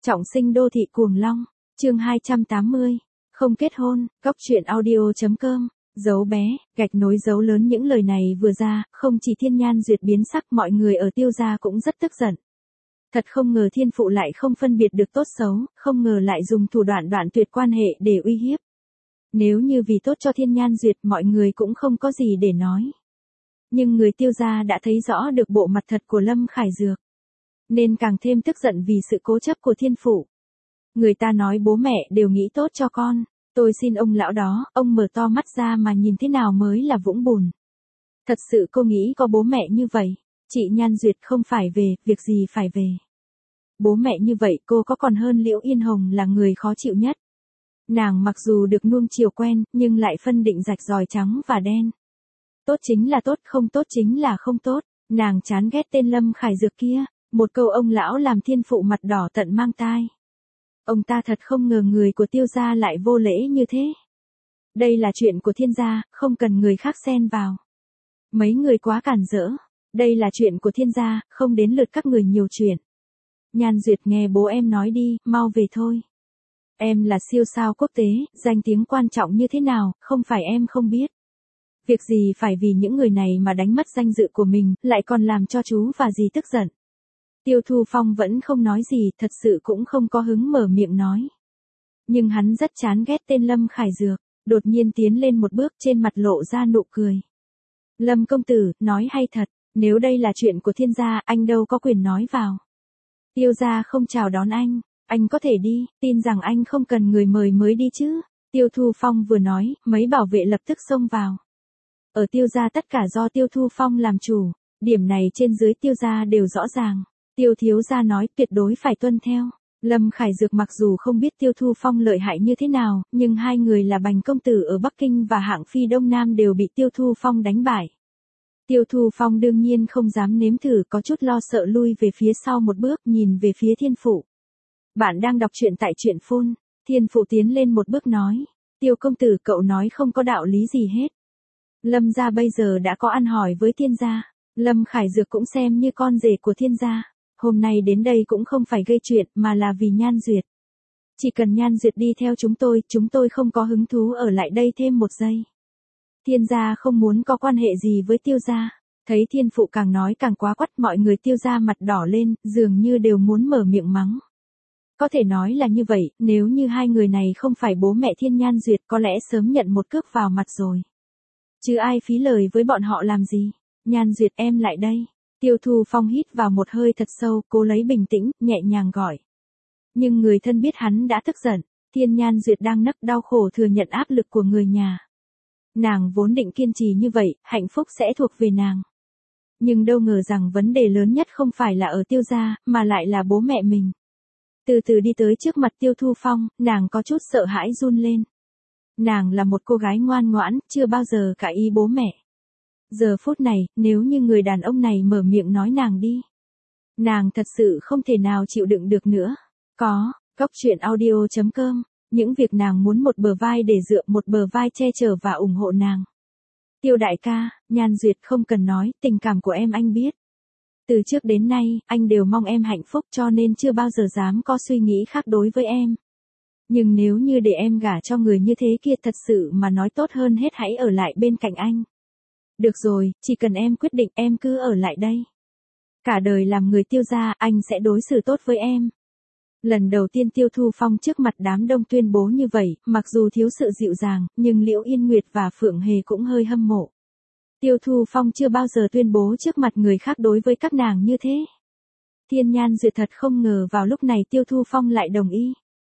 Trọng sinh đô thị cuồng long, chương 280, không kết hôn, góc truyện audio.com, dấu bé, gạch nối dấu lớn. Những lời này vừa ra, không chỉ Thiên Nhan Duyệt biến sắc, mọi người ở Tiêu gia cũng rất tức giận. Thật không ngờ Thiên phụ lại không phân biệt được tốt xấu, không ngờ lại dùng thủ đoạn đoạn tuyệt quan hệ để uy hiếp. Nếu như vì tốt cho Thiên Nhan Duyệt, mọi người cũng không có gì để nói. Nhưng người Tiêu gia đã thấy rõ được bộ mặt thật của Lâm Khải Dược, nên càng thêm tức giận vì sự cố chấp của Thiên phụ. Người ta nói bố mẹ đều nghĩ tốt cho con, tôi xin ông lão đó, ông mở to mắt ra mà nhìn thế nào mới là vũng bùn. Thật sự cô nghĩ có bố mẹ như vậy, chị Nhan Duyệt không phải về, việc gì phải về. Bố mẹ như vậy cô có còn hơn Liễu Yên Hồng là người khó chịu nhất. Nàng mặc dù được nuông chiều quen, nhưng lại phân định rạch ròi trắng và đen. Tốt chính là tốt, không tốt chính là không tốt. Nàng chán ghét tên Lâm Khải Dược kia. Một câu ông lão làm Thiên phụ mặt đỏ tận mang tai. Ông ta thật không ngờ người của Tiêu gia lại vô lễ như thế. Đây là chuyện của Thiên gia, không cần người khác xen vào. Mấy người quá cản rỡ. Đây là chuyện của Thiên gia, không đến lượt các người nhiều chuyện. Nhan Duyệt nghe bố em nói đi, mau về thôi. Em là siêu sao quốc tế, danh tiếng quan trọng như thế nào, không phải em không biết. Việc gì phải vì những người này mà đánh mất danh dự của mình, lại còn làm cho chú và dì tức giận. Tiêu Thu Phong vẫn không nói gì, thật sự cũng không có hứng mở miệng nói. Nhưng hắn rất chán ghét tên Lâm Khải Dược, đột nhiên tiến lên một bước, trên mặt lộ ra nụ cười. Lâm công tử, nói hay thật, nếu đây là chuyện của Thiên gia, anh đâu có quyền nói vào. Tiêu gia không chào đón anh có thể đi, tin rằng anh không cần người mời mới đi chứ. Tiêu Thu Phong vừa nói, mấy bảo vệ lập tức xông vào. Ở Tiêu gia tất cả do Tiêu Thu Phong làm chủ, điểm này trên dưới Tiêu gia đều rõ ràng. Tiêu thiếu gia nói tuyệt đối phải tuân theo. Lâm Khải Dược mặc dù không biết Tiêu Thu Phong lợi hại như thế nào, nhưng hai người là bành công tử ở Bắc Kinh và hạng phi Đông Nam đều bị Tiêu Thu Phong đánh bại. Tiêu Thu Phong đương nhiên không dám nếm thử, có chút lo sợ lui về phía sau một bước, nhìn về phía Thiên phụ. Bạn đang đọc truyện tại truyện phun. Thiên phụ tiến lên một bước nói. Tiêu công tử, cậu nói không có đạo lý gì hết. Lâm gia bây giờ đã có ăn hỏi với Thiên gia. Lâm Khải Dược cũng xem như con rể của Thiên gia. Hôm nay đến đây cũng không phải gây chuyện mà là vì Nhan Duyệt. Chỉ cần Nhan Duyệt đi theo chúng tôi không có hứng thú ở lại đây thêm một giây. Thiên gia không muốn có quan hệ gì với Tiêu gia. Thấy Thiên phụ càng nói càng quá quắt, mọi người Tiêu gia mặt đỏ lên, dường như đều muốn mở miệng mắng. Có thể nói là như vậy, nếu như hai người này không phải bố mẹ Thiên Nhan Duyệt có lẽ sớm nhận một cước vào mặt rồi. Chứ ai phí lời với bọn họ làm gì. Nhan Duyệt, em lại đây. Tiêu Thu Phong hít vào một hơi thật sâu, cố lấy bình tĩnh, nhẹ nhàng gọi. Nhưng người thân biết hắn đã tức giận, Thiên Nhan Duyệt đang nấc đau khổ thừa nhận áp lực của người nhà. Nàng vốn định kiên trì như vậy, hạnh phúc sẽ thuộc về nàng. Nhưng đâu ngờ rằng vấn đề lớn nhất không phải là ở Tiêu gia, mà lại là bố mẹ mình. Từ từ đi tới trước mặt Tiêu Thu Phong, nàng có chút sợ hãi run lên. Nàng là một cô gái ngoan ngoãn, chưa bao giờ cãi ý bố mẹ. Giờ phút này, nếu như người đàn ông này mở miệng nói nàng đi, nàng thật sự không thể nào chịu đựng được nữa. Có, góc truyện audio.com, những việc nàng muốn một bờ vai để dựa, một bờ vai che chở và ủng hộ nàng. Tiêu đại ca, Nhan Duyệt không cần nói, tình cảm của em anh biết. Từ trước đến nay, anh đều mong em hạnh phúc cho nên chưa bao giờ dám có suy nghĩ khác đối với em. Nhưng nếu như để em gả cho người như thế kia, thật sự mà nói tốt hơn hết hãy ở lại bên cạnh anh. Được rồi, chỉ cần em quyết định em cứ ở lại đây. Cả đời làm người Tiêu gia, anh sẽ đối xử tốt với em. Lần đầu tiên Tiêu Thu Phong trước mặt đám đông tuyên bố như vậy, mặc dù thiếu sự dịu dàng, nhưng Liễu Yên Nguyệt và Phượng Hề cũng hơi hâm mộ. Tiêu Thu Phong chưa bao giờ tuyên bố trước mặt người khác đối với các nàng như thế. Thiên Nhan Duyệt thật không ngờ vào lúc này Tiêu Thu Phong lại đồng ý.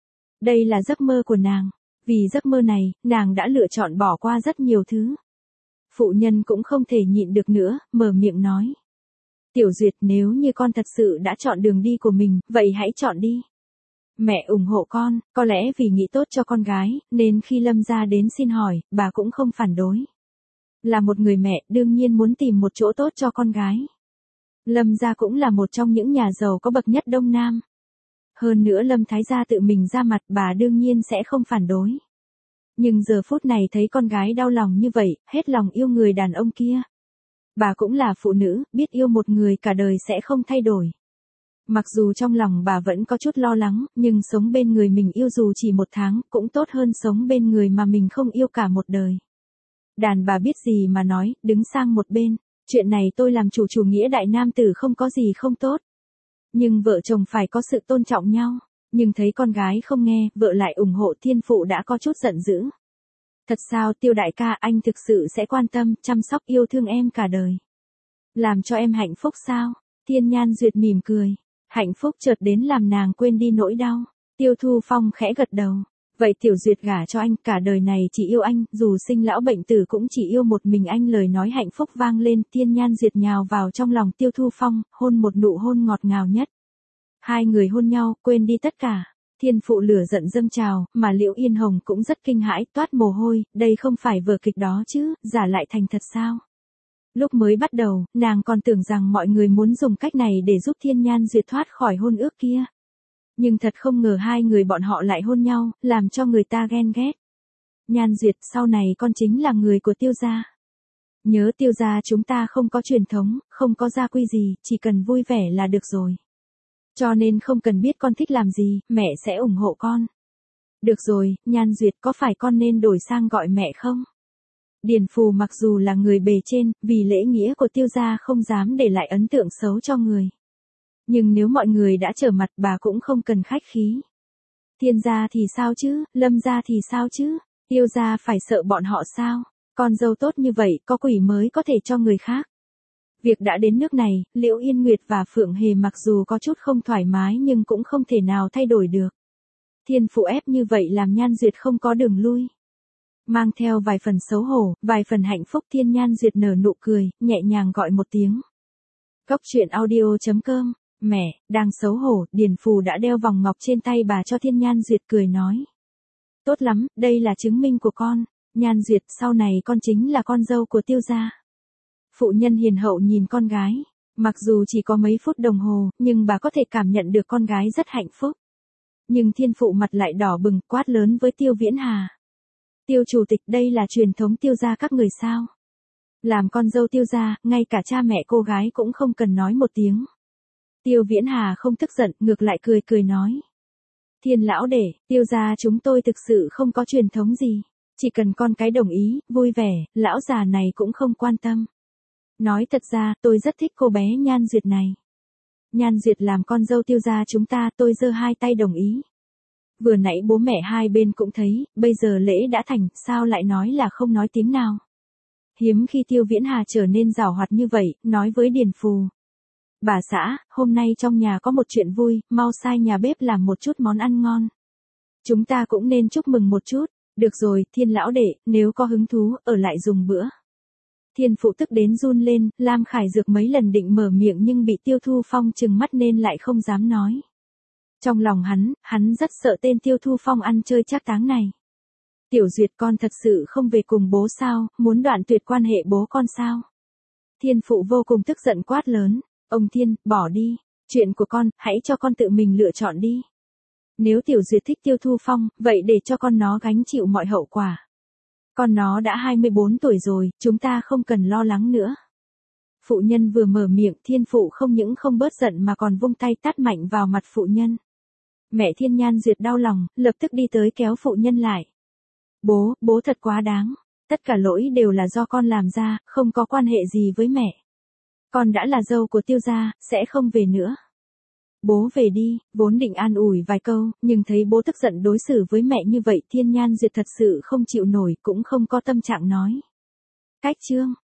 Đây là giấc mơ của nàng. Vì giấc mơ này, nàng đã lựa chọn bỏ qua rất nhiều thứ. Phụ nhân cũng không thể nhịn được nữa, mở miệng nói. Tiểu Duyệt, nếu như con thật sự đã chọn đường đi của mình, vậy hãy chọn đi. Mẹ ủng hộ con, có lẽ vì nghĩ tốt cho con gái, nên khi Lâm gia đến xin hỏi, bà cũng không phản đối. Là một người mẹ, đương nhiên muốn tìm một chỗ tốt cho con gái. Lâm gia cũng là một trong những nhà giàu có bậc nhất Đông Nam. Hơn nữa Lâm Thái gia tự mình ra mặt, bà đương nhiên sẽ không phản đối. Nhưng giờ phút này thấy con gái đau lòng như vậy, hết lòng yêu người đàn ông kia. Bà cũng là phụ nữ, biết yêu một người cả đời sẽ không thay đổi. Mặc dù trong lòng bà vẫn có chút lo lắng, nhưng sống bên người mình yêu dù chỉ 1 tháng, cũng tốt hơn sống bên người mà mình không yêu cả một đời. Đàn bà biết gì mà nói, đứng sang một bên. Chuyện này tôi làm chủ nghĩa đại nam tử không có gì không tốt. Nhưng vợ chồng phải có sự tôn trọng nhau. Nhưng thấy con gái không nghe, vợ lại ủng hộ, Thiên Phụ đã có chút giận dữ. Thật sao Tiêu đại ca, anh thực sự sẽ quan tâm, chăm sóc yêu thương em cả đời. Làm cho em hạnh phúc sao? Thiên Nhan Duyệt mỉm cười. Hạnh phúc chợt đến làm nàng quên đi nỗi đau. Tiêu Thu Phong khẽ gật đầu. Vậy Tiểu Duyệt gả cho anh, cả đời này chỉ yêu anh, dù sinh lão bệnh tử cũng chỉ yêu một mình anh. Lời nói hạnh phúc vang lên, Thiên Nhan Duyệt nhào vào trong lòng Tiêu Thu Phong, hôn một nụ hôn ngọt ngào nhất. Hai người hôn nhau, quên đi tất cả. Thiên Phụ lửa giận dâng trào, mà Liễu Yên Hồng cũng rất kinh hãi, toát mồ hôi, đây không phải vở kịch đó chứ, giả lại thành thật sao? Lúc mới bắt đầu, nàng còn tưởng rằng mọi người muốn dùng cách này để giúp Thiên Nhan Duyệt thoát khỏi hôn ước kia. Nhưng thật không ngờ hai người bọn họ lại hôn nhau, làm cho người ta ghen ghét. Nhan Duyệt, sau này con chính là người của Tiêu gia. Nhớ Tiêu gia chúng ta không có truyền thống, không có gia quy gì, chỉ cần vui vẻ là được rồi. Cho nên không cần biết con thích làm gì, mẹ sẽ ủng hộ con. Được rồi, Nhan Duyệt, có phải con nên đổi sang gọi mẹ không? Điền Phù mặc dù là người bề trên, vì lễ nghĩa của Tiêu gia không dám để lại ấn tượng xấu cho người. Nhưng nếu mọi người đã trở mặt, bà cũng không cần khách khí. Thiên gia thì sao chứ, Lâm gia thì sao chứ, Tiêu gia phải sợ bọn họ sao? Con dâu tốt như vậy, có quỷ mới có thể cho người khác. Việc đã đến nước này, Liễu Yên Nguyệt và Phượng Hề mặc dù có chút không thoải mái nhưng cũng không thể nào thay đổi được. Thiên Phụ ép như vậy làm Nhan Duyệt không có đường lui. Mang theo vài phần xấu hổ, vài phần hạnh phúc, Thiên Nhan Duyệt nở nụ cười, nhẹ nhàng gọi một tiếng. Cốc truyện audio.com. Mẹ, đang xấu hổ, Điền Phù đã đeo vòng ngọc trên tay bà cho Thiên Nhan Duyệt, cười nói. Tốt lắm, đây là chứng minh của con. Nhan Duyệt, sau này con chính là con dâu của Tiêu gia. Phụ nhân hiền hậu nhìn con gái. Mặc dù chỉ có mấy phút đồng hồ, nhưng bà có thể cảm nhận được con gái rất hạnh phúc. Nhưng Thiên Phụ mặt lại đỏ bừng, quát lớn với Tiêu Viễn Hà. Tiêu chủ tịch, đây là truyền thống Tiêu gia các người sao? Làm con dâu Tiêu gia, ngay cả cha mẹ cô gái cũng không cần nói một tiếng. Tiêu Viễn Hà không tức giận, ngược lại cười cười nói. Thiên lão đệ, Tiêu gia chúng tôi thực sự không có truyền thống gì. Chỉ cần con cái đồng ý, vui vẻ, lão già này cũng không quan tâm. Nói thật ra, tôi rất thích cô bé Nhan Duyệt này. Nhan Duyệt làm con dâu Tiêu gia chúng ta, tôi giơ hai tay đồng ý. Vừa nãy bố mẹ hai bên cũng thấy, bây giờ lễ đã thành, sao lại nói là không nói tiếng nào. Hiếm khi Tiêu Viễn Hà trở nên giàu hoạt như vậy, nói với Điền Phù. Bà xã, hôm nay trong nhà có một chuyện vui, mau sai nhà bếp làm một chút món ăn ngon. Chúng ta cũng nên chúc mừng một chút. Được rồi, Thiên lão đệ, nếu có hứng thú, ở lại dùng bữa. Thiên Phụ tức đến run lên, Lam Khải Dược mấy lần định mở miệng nhưng bị Tiêu Thu Phong trừng mắt nên lại không dám nói. Trong lòng hắn rất sợ tên Tiêu Thu Phong ăn chơi trác táng này. Tiểu Duyệt, con thật sự không về cùng bố sao, muốn đoạn tuyệt quan hệ bố con sao? Thiên Phụ vô cùng tức giận quát lớn, ông Thiên, bỏ đi, chuyện của con, hãy cho con tự mình lựa chọn đi. Nếu Tiểu Duyệt thích Tiêu Thu Phong, vậy để cho con nó gánh chịu mọi hậu quả. Con nó đã 24 tuổi rồi, chúng ta không cần lo lắng nữa. Phụ nhân vừa mở miệng, Thiên Phụ không những không bớt giận mà còn vung tay tát mạnh vào mặt phụ nhân. Mẹ Thiên Nhan Duyệt đau lòng, lập tức đi tới kéo phụ nhân lại. Bố thật quá đáng. Tất cả lỗi đều là do con làm ra, không có quan hệ gì với mẹ. Con đã là dâu của Tiêu gia, sẽ không về nữa. Bố về đi, vốn định an ủi vài câu, nhưng thấy bố tức giận đối xử với mẹ như vậy, Thiên Nhan Duyệt thật sự không chịu nổi, cũng không có tâm trạng nói. Cách chương.